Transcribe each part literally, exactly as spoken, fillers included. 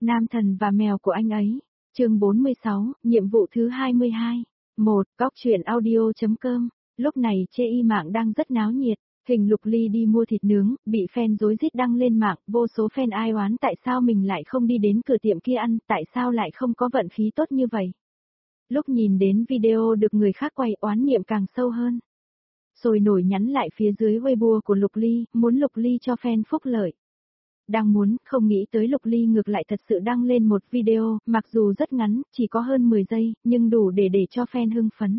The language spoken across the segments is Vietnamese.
Nam thần và mèo của anh ấy. Chương bốn mươi sáu, nhiệm vụ thứ hai mươi hai. một. Góc truyện audio.com. Lúc này chê y mạng đang rất náo nhiệt. Hình Lục Ly đi mua thịt nướng, bị fan rối rít đăng lên mạng, vô số fan ai oán tại sao mình lại không đi đến cửa tiệm kia ăn, tại sao lại không có vận khí tốt như vậy. Lúc nhìn đến video được người khác quay, oán niệm càng sâu hơn. Sôi nổi nhắn lại phía dưới Weibo của Lục Ly, muốn Lục Ly cho fan phúc lợi. Đang muốn, không nghĩ tới Lục Ly ngược lại thật sự đăng lên một video, mặc dù rất ngắn, chỉ có hơn mười giây, nhưng đủ để để cho fan hưng phấn.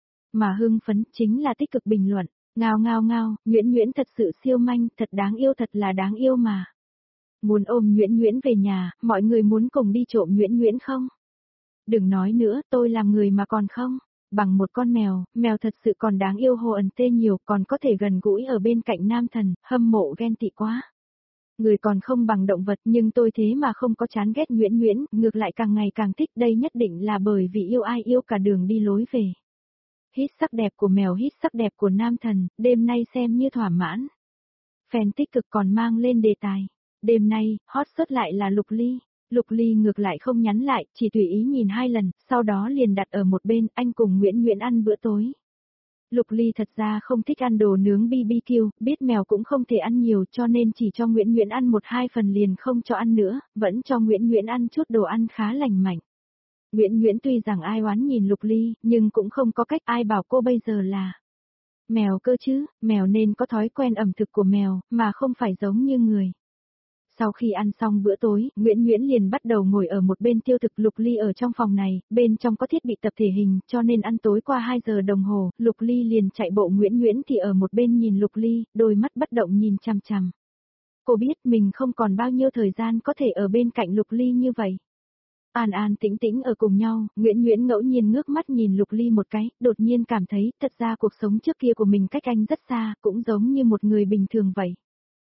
Mà hưng phấn chính là tích cực bình luận, ngao ngao ngao, Nguyễn Nguyễn thật sự siêu manh, thật đáng yêu, thật là đáng yêu mà. Muốn ôm Nguyễn Nguyễn về nhà, mọi người muốn cùng đi trộm Nguyễn Nguyễn không? Đừng nói nữa, tôi làm người mà còn không. Bằng một con mèo, mèo thật sự còn đáng yêu hồ ẩn tê nhiều, còn có thể gần gũi ở bên cạnh nam thần, hâm mộ ghen tị quá. Người còn không bằng động vật, nhưng tôi thế mà không có chán ghét Nguyễn Nguyễn, ngược lại càng ngày càng thích, đây nhất định là bởi vì yêu ai yêu cả đường đi lối về. Hít sắc đẹp của mèo, hít sắc đẹp của nam thần, đêm nay xem như thỏa mãn. Fan tích cực còn mang lên đề tài. Đêm nay, hot search lại là Lục Ly. Lục Ly ngược lại không nhắn lại, chỉ tùy ý nhìn hai lần, sau đó liền đặt ở một bên, anh cùng Nguyễn Nguyễn ăn bữa tối. Lục Ly thật ra không thích ăn đồ nướng bê bê kiu, biết mèo cũng không thể ăn nhiều cho nên chỉ cho Nguyễn Nguyễn ăn một hai phần liền không cho ăn nữa, vẫn cho Nguyễn Nguyễn ăn chút đồ ăn khá lành mạnh. Nguyễn Nguyễn tuy rằng ai oán nhìn Lục Ly, nhưng cũng không có cách, ai bảo cô bây giờ là mèo cơ chứ, mèo nên có thói quen ẩm thực của mèo, mà không phải giống như người. Sau khi ăn xong bữa tối, Nguyễn Nguyễn liền bắt đầu ngồi ở một bên tiêu thực. Lục Ly ở trong phòng này, bên trong có thiết bị tập thể hình, cho nên ăn tối qua hai giờ đồng hồ, Lục Ly liền chạy bộ, Nguyễn Nguyễn thì ở một bên nhìn Lục Ly, đôi mắt bất động nhìn chằm chằm. Cô biết mình không còn bao nhiêu thời gian có thể ở bên cạnh Lục Ly như vậy. An an tĩnh tĩnh ở cùng nhau, Nguyễn Nguyễn ngẫu nhiên ngước mắt nhìn Lục Ly một cái, đột nhiên cảm thấy thật ra cuộc sống trước kia của mình cách anh rất xa, cũng giống như một người bình thường vậy.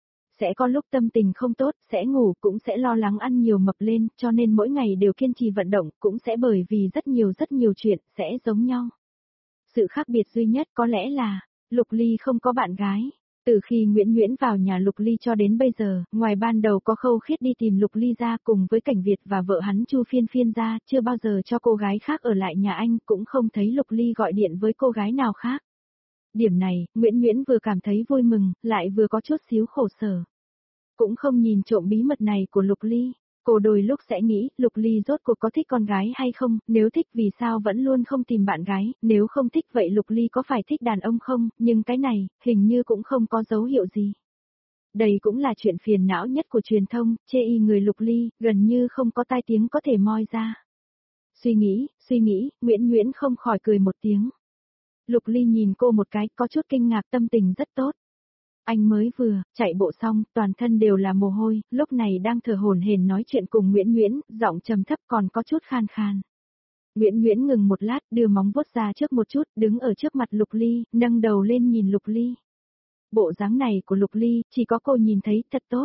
Sẽ có lúc tâm tình không tốt, sẽ ngủ, cũng sẽ lo lắng ăn nhiều mập lên, cho nên mỗi ngày đều kiên trì vận động, cũng sẽ bởi vì rất nhiều rất nhiều chuyện, sẽ giống nhau. Sự khác biệt duy nhất có lẽ là, Lục Ly không có bạn gái. Từ khi Nguyễn Nguyễn vào nhà Lục Ly cho đến bây giờ, ngoài ban đầu có Khâu Khiết đi tìm Lục Ly ra cùng với Cảnh Việt và vợ hắn Chu Phiên Phiên ra, chưa bao giờ cho cô gái khác ở lại nhà anh, cũng không thấy Lục Ly gọi điện với cô gái nào khác. Điểm này, Nguyễn Nguyễn vừa cảm thấy vui mừng, lại vừa có chút xíu khổ sở. Cũng không nhìn trộm bí mật này của Lục Ly, cô đôi lúc sẽ nghĩ, Lục Ly rốt cuộc có thích con gái hay không, nếu thích vì sao vẫn luôn không tìm bạn gái, nếu không thích vậy Lục Ly có phải thích đàn ông không, nhưng cái này, hình như cũng không có dấu hiệu gì. Đây cũng là chuyện phiền não nhất của truyền thông, chê y người Lục Ly, gần như không có tai tiếng có thể moi ra. Suy nghĩ, suy nghĩ, Nguyễn Nguyễn không khỏi cười một tiếng. Lục Ly nhìn cô một cái, có chút kinh ngạc, tâm tình rất tốt. Anh mới vừa chạy bộ xong, toàn thân đều là mồ hôi, lúc này đang thở hổn hển nói chuyện cùng Nguyễn Nguyễn, giọng trầm thấp còn có chút khan khan. Nguyễn Nguyễn ngừng một lát, đưa móng vuốt ra trước một chút, đứng ở trước mặt Lục Ly, nâng đầu lên nhìn Lục Ly. Bộ dáng này của Lục Ly, chỉ có cô nhìn thấy, thật tốt.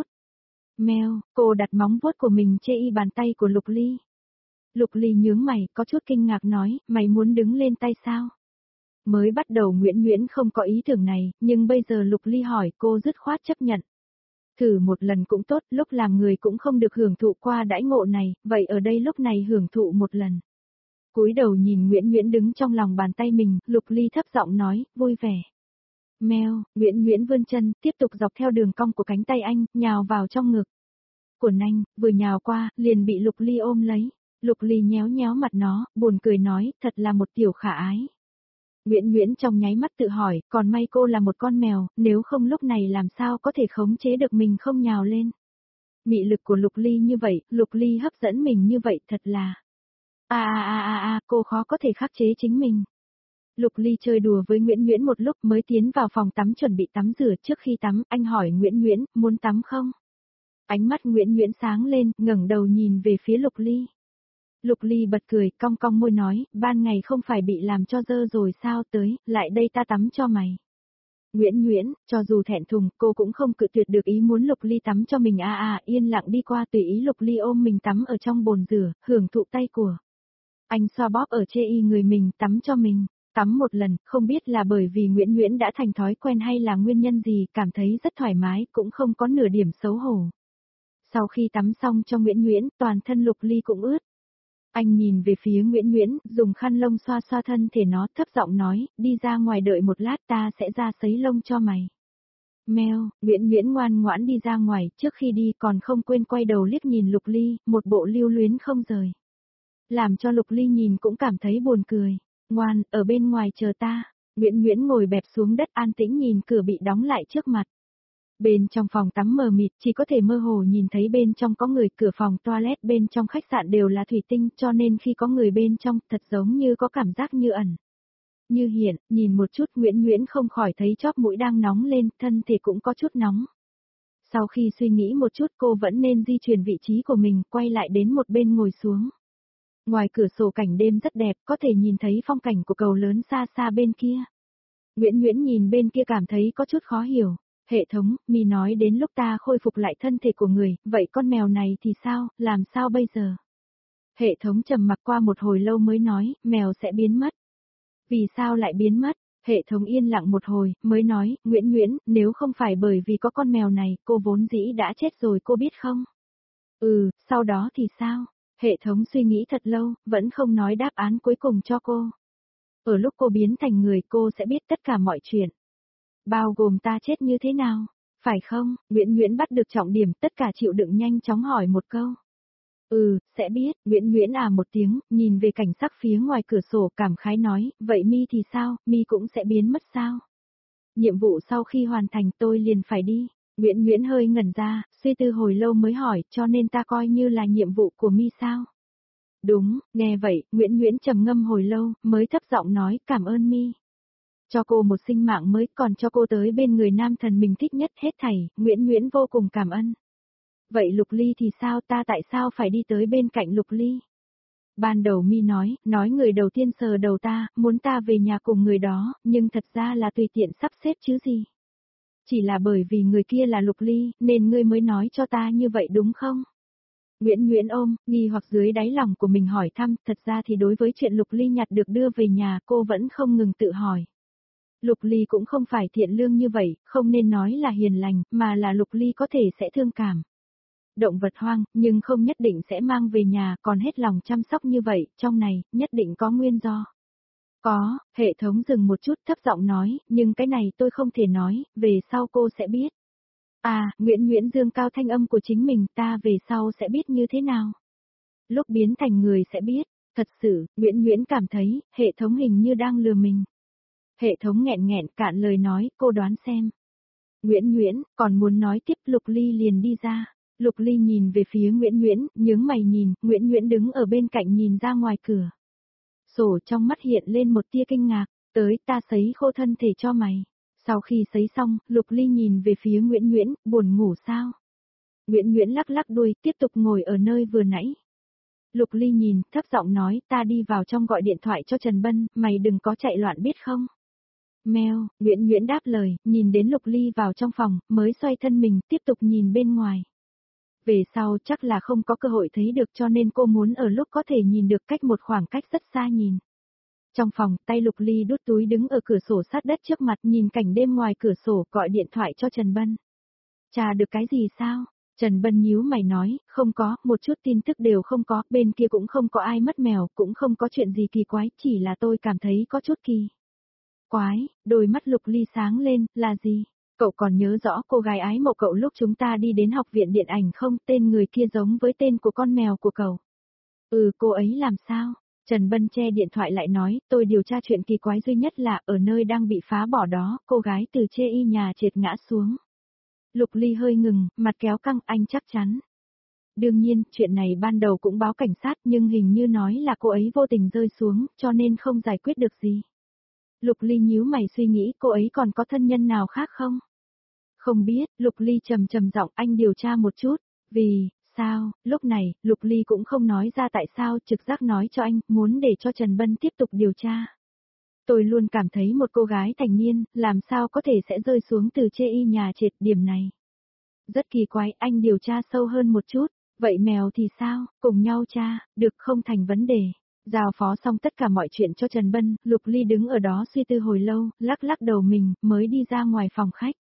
Mèo, cô đặt móng vuốt của mình chê y bàn tay của Lục Ly. Lục Ly nhướng mày, có chút kinh ngạc nói, mày muốn đứng lên tay sao? Mới bắt đầu Nguyễn Nguyễn không có ý tưởng này, nhưng bây giờ Lục Ly hỏi cô dứt khoát chấp nhận. Thử một lần cũng tốt, lúc làm người cũng không được hưởng thụ qua đãi ngộ này, vậy ở đây lúc này hưởng thụ một lần. Cúi đầu nhìn Nguyễn Nguyễn đứng trong lòng bàn tay mình, Lục Ly thấp giọng nói, vui vẻ. Mèo, Nguyễn Nguyễn vươn chân, tiếp tục dọc theo đường cong của cánh tay anh, nhào vào trong ngực. Quần anh, vừa nhào qua, liền bị Lục Ly ôm lấy. Lục Ly nhéo nhéo mặt nó, buồn cười nói, thật là một tiểu khả ái. Nguyễn Nguyễn trong nháy mắt tự hỏi, còn may cô là một con mèo, nếu không lúc này làm sao có thể khống chế được mình không nhào lên. Mị lực của Lục Ly như vậy, Lục Ly hấp dẫn mình như vậy thật là... À à à à à, cô khó có thể khắc chế chính mình. Lục Ly chơi đùa với Nguyễn Nguyễn một lúc mới tiến vào phòng tắm chuẩn bị tắm rửa. Trước khi tắm, anh hỏi Nguyễn Nguyễn, muốn tắm không? Ánh mắt Nguyễn Nguyễn sáng lên, ngẩng đầu nhìn về phía Lục Ly. Lục Ly bật cười, cong cong môi nói, ban ngày không phải bị làm cho dơ rồi sao, tới, lại đây ta tắm cho mày. Nguyễn Nguyễn, cho dù thẹn thùng, cô cũng không cự tuyệt được ý muốn Lục Ly tắm cho mình. À à, yên lặng đi qua tùy ý Lục Ly ôm mình tắm ở trong bồn rửa, hưởng thụ tay của anh xoa bóp ở chê y người mình, tắm cho mình. Tắm một lần, không biết là bởi vì Nguyễn Nguyễn đã thành thói quen hay là nguyên nhân gì, cảm thấy rất thoải mái, cũng không có nửa điểm xấu hổ. Sau khi tắm xong cho Nguyễn Nguyễn, toàn thân Lục Ly cũng ướt. Anh nhìn về phía Nguyễn Nguyễn, dùng khăn lông xoa xoa thân thể nó, thấp giọng nói, đi ra ngoài đợi một lát ta sẽ ra sấy lông cho mày. Mèo, Nguyễn Nguyễn ngoan ngoãn đi ra ngoài, trước khi đi còn không quên quay đầu liếc nhìn Lục Ly, một bộ lưu luyến không rời. Làm cho Lục Ly nhìn cũng cảm thấy buồn cười. Ngoan, ở bên ngoài chờ ta. Nguyễn Nguyễn ngồi bẹp xuống đất an tĩnh nhìn cửa bị đóng lại trước mặt. Bên trong phòng tắm mờ mịt, chỉ có thể mơ hồ nhìn thấy bên trong có người, cửa phòng toilet bên trong khách sạn đều là thủy tinh, cho nên khi có người bên trong, thật giống như có cảm giác như ẩn. Như hiện, nhìn một chút Nguyễn Nguyễn không khỏi thấy chóp mũi đang nóng lên, thân thể cũng có chút nóng. Sau khi suy nghĩ một chút cô vẫn nên di chuyển vị trí của mình, quay lại đến một bên ngồi xuống. Ngoài cửa sổ cảnh đêm rất đẹp, có thể nhìn thấy phong cảnh của cầu lớn xa xa bên kia. Nguyễn Nguyễn nhìn bên kia cảm thấy có chút khó hiểu. Hệ thống, mi nói đến lúc ta khôi phục lại thân thể của người, vậy con mèo này thì sao, làm sao bây giờ? Hệ thống trầm mặc qua một hồi lâu mới nói, mèo sẽ biến mất. Vì sao lại biến mất? Hệ thống yên lặng một hồi, mới nói, Nguyễn Nguyễn, nếu không phải bởi vì có con mèo này, cô vốn dĩ đã chết rồi cô biết không? Ừ, sau đó thì sao? Hệ thống suy nghĩ thật lâu, vẫn không nói đáp án cuối cùng cho cô. Ở lúc cô biến thành người cô sẽ biết tất cả mọi chuyện. Bao gồm ta chết như thế nào? Phải không? Nguyễn Nguyễn bắt được trọng điểm, tất cả chịu đựng nhanh chóng hỏi một câu. Ừ, sẽ biết, Nguyễn Nguyễn à một tiếng, nhìn về cảnh sắc phía ngoài cửa sổ cảm khái nói, vậy mi thì sao, mi cũng sẽ biến mất sao? Nhiệm vụ sau khi hoàn thành tôi liền phải đi. Nguyễn Nguyễn hơi ngẩn ra, suy tư hồi lâu mới hỏi, cho nên ta coi như là nhiệm vụ của mi sao? Đúng, nghe vậy, Nguyễn Nguyễn trầm ngâm hồi lâu, mới thấp giọng nói, cảm ơn mi. Cho cô một sinh mạng mới, còn cho cô tới bên người nam thần mình thích nhất hết thảy, Nguyễn Nguyễn vô cùng cảm ơn. Vậy Lục Ly thì sao, ta tại sao phải đi tới bên cạnh Lục Ly? Ban đầu mi nói, nói người đầu tiên sờ đầu ta, muốn ta về nhà cùng người đó, nhưng thật ra là tùy tiện sắp xếp chứ gì. Chỉ là bởi vì người kia là Lục Ly, nên ngươi mới nói cho ta như vậy đúng không? Nguyễn Nguyễn ôm, nghi hoặc dưới đáy lòng của mình hỏi thăm, thật ra thì đối với chuyện Lục Ly nhặt được đưa về nhà cô vẫn không ngừng tự hỏi. Lục Ly cũng không phải thiện lương như vậy, không nên nói là hiền lành, mà là Lục Ly có thể sẽ thương cảm. Động vật hoang, nhưng không nhất định sẽ mang về nhà, còn hết lòng chăm sóc như vậy, trong này, nhất định có nguyên do. Có, hệ thống dừng một chút thấp giọng nói, nhưng cái này tôi không thể nói, về sau cô sẽ biết. À, Nguyễn Nguyễn dương cao thanh âm của chính mình, ta về sau sẽ biết như thế nào. Lúc biến thành người sẽ biết, thật sự, Nguyễn Nguyễn cảm thấy, hệ thống hình như đang lừa mình. Hệ thống nghẹn nghẹn cạn lời nói, cô đoán xem. Nguyễn Nguyễn, còn muốn nói tiếp Lục Ly liền đi ra. Lục Ly nhìn về phía Nguyễn Nguyễn, nhướng mày nhìn, Nguyễn Nguyễn đứng ở bên cạnh nhìn ra ngoài cửa. Sổ trong mắt hiện lên một tia kinh ngạc, tới ta sấy khô thân thể cho mày. Sau khi sấy xong, Lục Ly nhìn về phía Nguyễn Nguyễn, buồn ngủ sao? Nguyễn Nguyễn lắc lắc đuôi, tiếp tục ngồi ở nơi vừa nãy. Lục Ly nhìn, thấp giọng nói, ta đi vào trong gọi điện thoại cho Trần Bân, mày đừng có chạy loạn biết không? Mèo, Nguyễn Nguyễn đáp lời, nhìn đến Lục Ly vào trong phòng, mới xoay thân mình, tiếp tục nhìn bên ngoài. Về sau chắc là không có cơ hội thấy được cho nên cô muốn ở lúc có thể nhìn được cách một khoảng cách rất xa nhìn. Trong phòng, tay Lục Ly đút túi đứng ở cửa sổ sát đất trước mặt nhìn cảnh đêm ngoài cửa sổ gọi điện thoại cho Trần Bân. Chà được cái gì sao? Trần Bân nhíu mày nói, không có, một chút tin tức đều không có, bên kia cũng không có ai mất mèo, cũng không có chuyện gì kỳ quái, chỉ là tôi cảm thấy có chút kỳ. Quái, đôi mắt Lục Ly sáng lên, là gì? Cậu còn nhớ rõ cô gái ái mộ cậu lúc chúng ta đi đến học viện điện ảnh không? Tên người kia giống với tên của con mèo của cậu. Ừ, cô ấy làm sao? Trần Bân che điện thoại lại nói, tôi điều tra chuyện kỳ quái duy nhất là ở nơi đang bị phá bỏ đó, cô gái từ chê y nhà trệt ngã xuống. Lục Ly hơi ngừng, mặt kéo căng, anh chắc chắn. Đương nhiên, chuyện này ban đầu cũng báo cảnh sát nhưng hình như nói là cô ấy vô tình rơi xuống, cho nên không giải quyết được gì. Lục Ly nhíu mày suy nghĩ cô ấy còn có thân nhân nào khác không? Không biết, Lục Ly trầm trầm giọng anh điều tra một chút, vì, sao, lúc này, Lục Ly cũng không nói ra tại sao trực giác nói cho anh, muốn để cho Trần Bân tiếp tục điều tra. Tôi luôn cảm thấy một cô gái thành niên, làm sao có thể sẽ rơi xuống từ chê y nhà trệt điểm này. Rất kỳ quái, anh điều tra sâu hơn một chút, vậy mèo thì sao, cùng nhau tra, được không thành vấn đề. Giao phó xong tất cả mọi chuyện cho Trần Bân, Lục Ly đứng ở đó suy tư hồi lâu, lắc lắc đầu mình, mới đi ra ngoài phòng khách.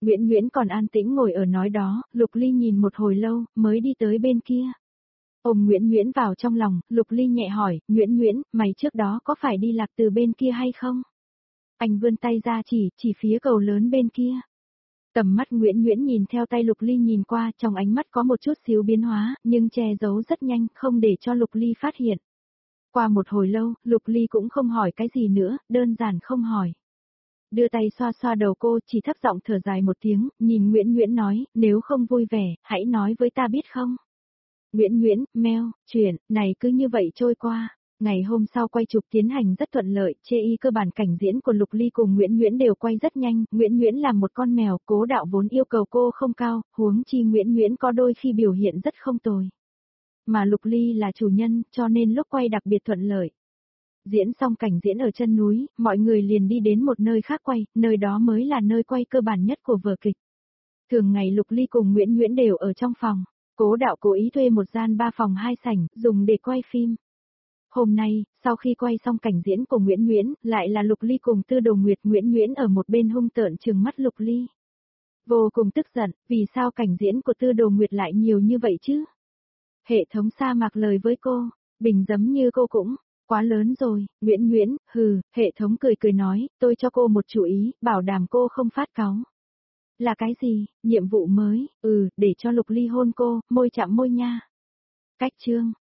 Nguyễn Nguyễn còn an tĩnh ngồi ở nói đó, Lục Ly nhìn một hồi lâu, mới đi tới bên kia. Ôm Nguyễn Nguyễn vào trong lòng, Lục Ly nhẹ hỏi, Nguyễn Nguyễn, mày trước đó có phải đi lạc từ bên kia hay không? Anh vươn tay ra chỉ, chỉ phía cầu lớn bên kia. Tầm mắt Nguyễn Nguyễn nhìn theo tay Lục Ly nhìn qua, trong ánh mắt có một chút xíu biến hóa, nhưng che giấu rất nhanh, không để cho Lục Ly phát hiện. Qua một hồi lâu, Lục Ly cũng không hỏi cái gì nữa, đơn giản không hỏi. Đưa tay xoa xoa đầu cô, chỉ thấp giọng thở dài một tiếng, nhìn Nguyễn Nguyễn nói, nếu không vui vẻ, hãy nói với ta biết không? Nguyễn Nguyễn, meo, chuyện, này cứ như vậy trôi qua. Ngày hôm sau quay chụp tiến hành rất thuận lợi, chê y cơ bản cảnh diễn của Lục Ly cùng Nguyễn Nguyễn đều quay rất nhanh, Nguyễn Nguyễn là một con mèo, Cố Đạo vốn yêu cầu cô không cao, huống chi Nguyễn Nguyễn có đôi khi biểu hiện rất không tồi. Mà Lục Ly là chủ nhân, cho nên lúc quay đặc biệt thuận lợi. Diễn xong cảnh diễn ở chân núi, mọi người liền đi đến một nơi khác quay, nơi đó mới là nơi quay cơ bản nhất của vở kịch. Thường ngày Lục Ly cùng Nguyễn Nguyễn đều ở trong phòng, Cố Đạo cố ý thuê một gian ba phòng hai sảnh, dùng để quay phim. Hôm nay, sau khi quay xong cảnh diễn của Nguyễn Nguyễn, lại là Lục Ly cùng Tư Đồ Nguyệt. Nguyễn Nguyễn ở một bên hung tợn trừng mắt Lục Ly. Vô cùng tức giận, vì sao cảnh diễn của Tư Đồ Nguyệt lại nhiều như vậy chứ? Hệ thống sa mạc lời với cô, bình giấm như cô cũng, quá lớn rồi, Nguyễn Nguyễn, hừ, hệ thống cười cười nói, tôi cho cô một chủ ý, bảo đảm cô không phát cáu. Là cái gì, nhiệm vụ mới, ừ, để cho Lục Ly hôn cô, môi chạm môi nha. Cách chương.